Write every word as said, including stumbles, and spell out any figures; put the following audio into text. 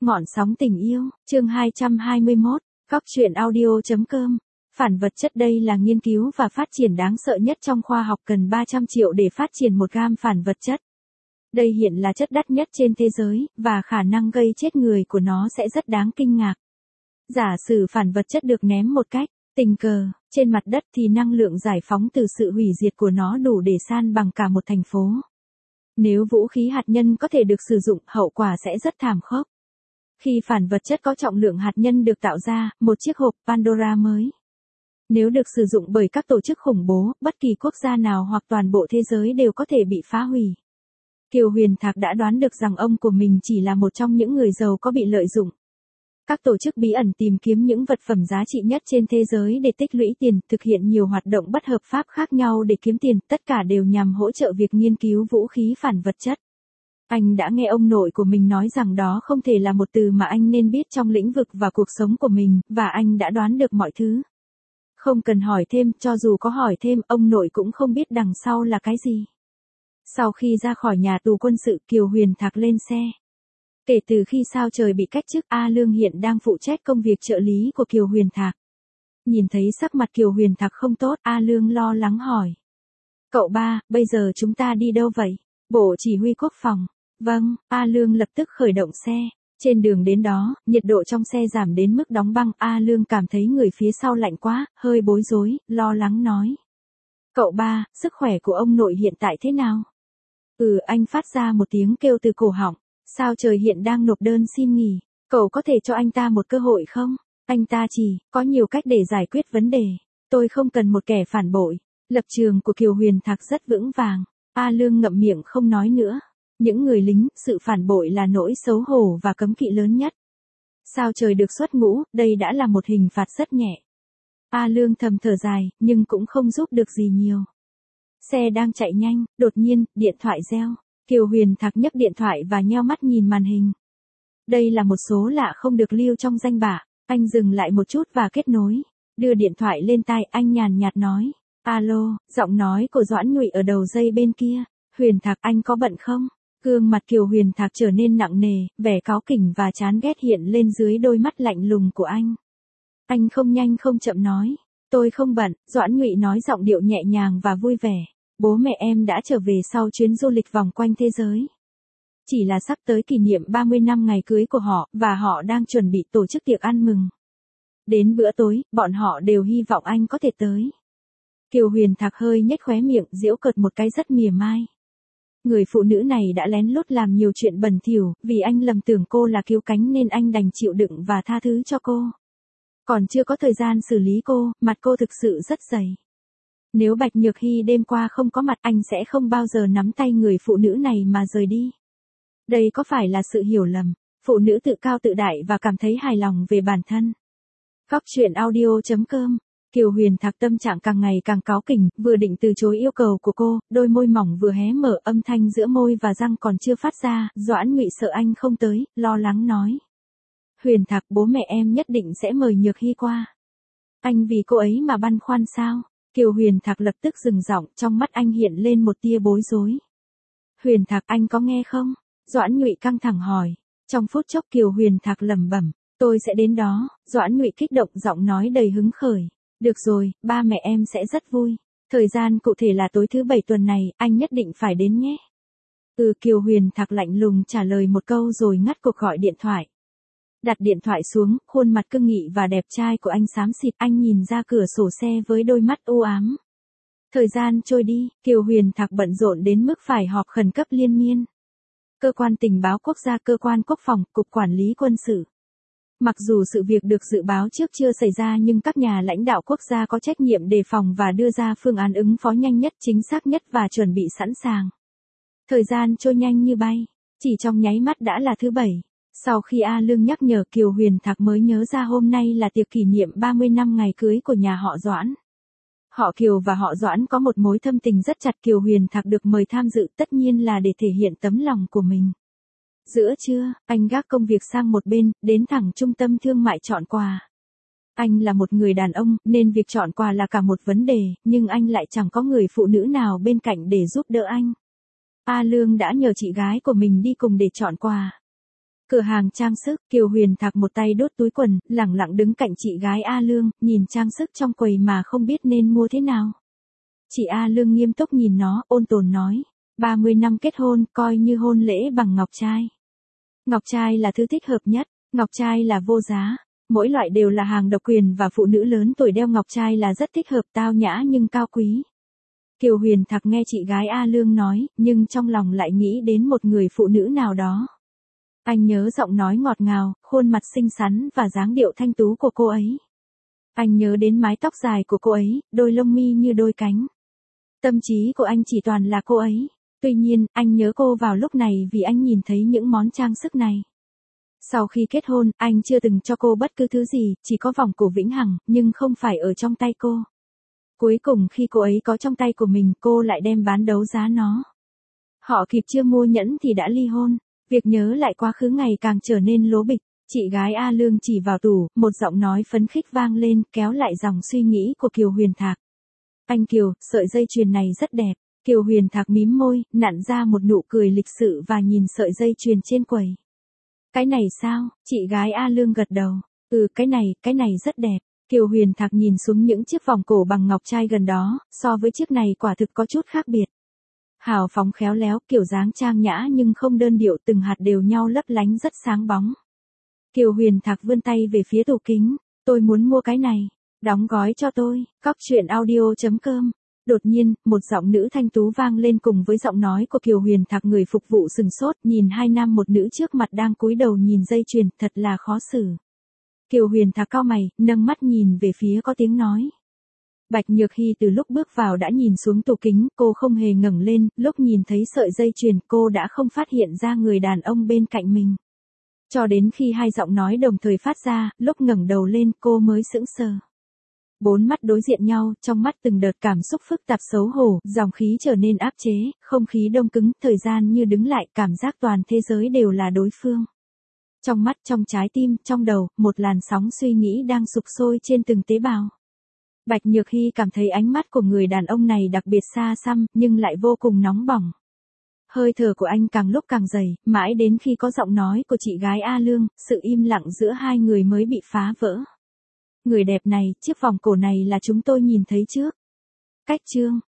Ngọn sóng tình yêu, chương hai trăm hai mươi mốt, Cóc truyện audio chấm com. Phản vật chất đây là nghiên cứu và phát triển đáng sợ nhất trong khoa học, cần ba trăm triệu để phát triển một gam phản vật chất. Đây hiện là chất đắt nhất trên thế giới, và khả năng gây chết người của nó sẽ rất đáng kinh ngạc. Giả sử phản vật chất được ném một cách tình cờ trên mặt đất thì năng lượng giải phóng từ sự hủy diệt của nó đủ để san bằng cả một thành phố. Nếu vũ khí hạt nhân có thể được sử dụng, hậu quả sẽ rất thảm khốc. Khi phản vật chất có trọng lượng hạt nhân được tạo ra, một chiếc hộp Pandora mới. Nếu được sử dụng bởi các tổ chức khủng bố, bất kỳ quốc gia nào hoặc toàn bộ thế giới đều có thể bị phá hủy. Kiều Huyền Thạc đã đoán được rằng ông của mình chỉ là một trong những người giàu có bị lợi dụng. Các tổ chức bí ẩn tìm kiếm những vật phẩm giá trị nhất trên thế giới để tích lũy tiền, thực hiện nhiều hoạt động bất hợp pháp khác nhau để kiếm tiền, tất cả đều nhằm hỗ trợ việc nghiên cứu vũ khí phản vật chất. Anh đã nghe ông nội của mình nói rằng đó không thể là một từ mà anh nên biết trong lĩnh vực và cuộc sống của mình, và anh đã đoán được mọi thứ. Không cần hỏi thêm, cho dù có hỏi thêm, ông nội cũng không biết đằng sau là cái gì. Sau khi ra khỏi nhà tù quân sự, Kiều Huyền Thạc lên xe. Kể từ khi sao trời bị cách chức, A Lương hiện đang phụ trách công việc trợ lý của Kiều Huyền Thạc. Nhìn thấy sắc mặt Kiều Huyền Thạc không tốt, A Lương lo lắng hỏi. Cậu ba, bây giờ chúng ta đi đâu vậy? Bộ chỉ huy quốc phòng. Vâng, A Lương lập tức khởi động xe. Trên đường đến đó, nhiệt độ trong xe giảm đến mức đóng băng. A Lương cảm thấy người phía sau lạnh quá, hơi bối rối, lo lắng nói. Cậu ba, sức khỏe của ông nội hiện tại thế nào? Ừ, anh phát ra một tiếng kêu từ cổ họng. Sao trời hiện đang nộp đơn xin nghỉ, cậu có thể cho anh ta một cơ hội không? Anh ta chỉ có nhiều cách để giải quyết vấn đề. Tôi không cần một kẻ phản bội. Lập trường của Kiều Huyền Thạc rất vững vàng. A Lương ngậm miệng không nói nữa. Những người lính, sự phản bội là nỗi xấu hổ và cấm kỵ lớn nhất. Sao trời được xuất ngũ, đây đã là một hình phạt rất nhẹ. A Lương thầm thở dài, nhưng cũng không giúp được gì nhiều. Xe đang chạy nhanh, đột nhiên, điện thoại reo. Kiều Huyền Thạc nhấc điện thoại và nheo mắt nhìn màn hình. Đây là một số lạ không được lưu trong danh bạ. Anh dừng lại một chút và kết nối. Đưa điện thoại lên tai, anh nhàn nhạt nói. Alo, giọng nói của Doãn Nhụy ở đầu dây bên kia. Huyền Thạc, anh có bận không? Gương mặt Kiều Huyền Thạc trở nên nặng nề, vẻ cáu kỉnh và chán ghét hiện lên dưới đôi mắt lạnh lùng của anh. Anh không nhanh không chậm nói. Tôi không bận, Doãn Nhụy nói giọng điệu nhẹ nhàng và vui vẻ. Bố mẹ em đã trở về sau chuyến du lịch vòng quanh thế giới. Chỉ là sắp tới kỷ niệm ba mươi năm ngày cưới của họ, và họ đang chuẩn bị tổ chức tiệc ăn mừng. Đến bữa tối, bọn họ đều hy vọng anh có thể tới. Kiều Huyền Thạc hơi nhếch khóe miệng, giễu cợt một cái rất mỉa mai. Người phụ nữ này đã lén lút làm nhiều chuyện bẩn thỉu, vì anh lầm tưởng cô là cứu cánh nên anh đành chịu đựng và tha thứ cho cô. Còn chưa có thời gian xử lý cô, mặt cô thực sự rất dày. Nếu Bạch Nhược Hy đêm qua không có mặt, anh sẽ không bao giờ nắm tay người phụ nữ này mà rời đi. Đây có phải là sự hiểu lầm? Phụ nữ tự cao tự đại và cảm thấy hài lòng về bản thân. Cóc truyện audio chấm com. Kiều Huyền Thạc tâm trạng càng ngày càng cáu kỉnh, vừa định từ chối yêu cầu của cô, đôi môi mỏng vừa hé mở, âm thanh giữa môi và răng còn chưa phát ra. Doãn Nhụy sợ anh không tới, lo lắng nói. Huyền Thạc, bố mẹ em nhất định sẽ mời Nhược Hy qua. Anh vì cô ấy mà băn khoăn sao? Kiều Huyền Thạc lập tức dừng giọng, trong mắt anh hiện lên một tia bối rối. Huyền Thạc, anh có nghe không? Doãn Nhụy căng thẳng hỏi. Trong phút chốc Kiều Huyền Thạc lẩm bẩm, tôi sẽ đến đó. Doãn Nhụy kích động, giọng nói đầy hứng khởi. Được rồi, ba mẹ em sẽ rất vui. Thời gian cụ thể là tối thứ bảy tuần này, anh nhất định phải đến nhé. Ừ, Kiều Huyền Thạc lạnh lùng trả lời một câu rồi ngắt cuộc gọi điện thoại. Đặt điện thoại xuống, khuôn mặt cương nghị và đẹp trai của anh xám xịt, anh nhìn ra cửa sổ xe với đôi mắt u ám. Thời gian trôi đi, Kiều Huyền Thạc bận rộn đến mức phải họp khẩn cấp liên miên. Cơ quan tình báo quốc gia, cơ quan quốc phòng, cục quản lý quân sự. Mặc dù sự việc được dự báo trước chưa xảy ra nhưng các nhà lãnh đạo quốc gia có trách nhiệm đề phòng và đưa ra phương án ứng phó nhanh nhất, chính xác nhất và chuẩn bị sẵn sàng. Thời gian trôi nhanh như bay, chỉ trong nháy mắt đã là thứ bảy. Sau khi A Lương nhắc nhở, Kiều Huyền Thạc mới nhớ ra hôm nay là tiệc kỷ niệm ba mươi năm ngày cưới của nhà họ Doãn. Họ Kiều và họ Doãn có một mối thâm tình rất chặt. Kiều Huyền Thạc được mời tham dự tất nhiên là để thể hiện tấm lòng của mình. Giữa trưa, anh gác công việc sang một bên, đến thẳng trung tâm thương mại chọn quà. Anh là một người đàn ông, nên việc chọn quà là cả một vấn đề, nhưng anh lại chẳng có người phụ nữ nào bên cạnh để giúp đỡ anh. A Lương đã nhờ chị gái của mình đi cùng để chọn quà. Cửa hàng trang sức, Kiều Huyền Thạc một tay đốt túi quần, lẳng lặng đứng cạnh chị gái A Lương, nhìn trang sức trong quầy mà không biết nên mua thế nào. Chị A Lương nghiêm túc nhìn nó, ôn tồn nói, ba mươi năm kết hôn, coi như hôn lễ bằng ngọc trai. Ngọc trai là thứ thích hợp nhất, ngọc trai là vô giá, mỗi loại đều là hàng độc quyền và phụ nữ lớn tuổi đeo ngọc trai là rất thích hợp, tao nhã nhưng cao quý. Kiều Huyền Thạc nghe chị gái A Lương nói, nhưng trong lòng lại nghĩ đến một người phụ nữ nào đó. Anh nhớ giọng nói ngọt ngào, khuôn mặt xinh xắn và dáng điệu thanh tú của cô ấy. Anh nhớ đến mái tóc dài của cô ấy, đôi lông mi như đôi cánh. Tâm trí của anh chỉ toàn là cô ấy. Tuy nhiên, anh nhớ cô vào lúc này vì anh nhìn thấy những món trang sức này. Sau khi kết hôn, anh chưa từng cho cô bất cứ thứ gì, chỉ có vòng cổ vĩnh hằng, nhưng không phải ở trong tay cô. Cuối cùng khi cô ấy có trong tay của mình, cô lại đem bán đấu giá nó. Họ kịp chưa mua nhẫn thì đã ly hôn. Việc nhớ lại quá khứ ngày càng trở nên lố bịch. Chị gái A Lương chỉ vào tủ, một giọng nói phấn khích vang lên, kéo lại dòng suy nghĩ của Kiều Huyền Thạc. Anh Kiều, sợi dây chuyền này rất đẹp. Kiều Huyền Thạc mím môi, nặn ra một nụ cười lịch sự và nhìn sợi dây chuyền trên quầy. Cái này sao? Chị gái A Lương gật đầu. Ừ, cái này, cái này rất đẹp. Kiều Huyền Thạc nhìn xuống những chiếc vòng cổ bằng ngọc trai gần đó, so với chiếc này quả thực có chút khác biệt. Hào phóng khéo léo, kiểu dáng trang nhã nhưng không đơn điệu, từng hạt đều nhau lấp lánh rất sáng bóng. Kiều Huyền Thạc vươn tay về phía tủ kính, tôi muốn mua cái này, đóng gói cho tôi, cóc truyện audio chấm com. Đột nhiên, một giọng nữ thanh tú vang lên cùng với giọng nói của Kiều Huyền Thạc, người phục vụ sừng sốt, nhìn hai nam một nữ trước mặt đang cúi đầu nhìn dây chuyền, thật là khó xử. Kiều Huyền Thạc cau mày, nâng mắt nhìn về phía có tiếng nói. Bạch Nhược Hy từ lúc bước vào đã nhìn xuống tủ kính, cô không hề ngẩng lên, lúc nhìn thấy sợi dây chuyền cô đã không phát hiện ra người đàn ông bên cạnh mình. Cho đến khi hai giọng nói đồng thời phát ra, lúc ngẩng đầu lên cô mới sững sờ. Bốn mắt đối diện nhau, trong mắt từng đợt cảm xúc phức tạp xấu hổ, dòng khí trở nên áp chế, không khí đông cứng, thời gian như đứng lại, cảm giác toàn thế giới đều là đối phương. Trong mắt, trong trái tim, trong đầu, một làn sóng suy nghĩ đang sục sôi trên từng tế bào. Bạch Nhược Hy cảm thấy ánh mắt của người đàn ông này đặc biệt xa xăm, nhưng lại vô cùng nóng bỏng. Hơi thở của anh càng lúc càng dày, mãi đến khi có giọng nói của chị gái A Lương, sự im lặng giữa hai người mới bị phá vỡ. Người đẹp này, chiếc vòng cổ này là chúng tôi nhìn thấy trước. Cách chương.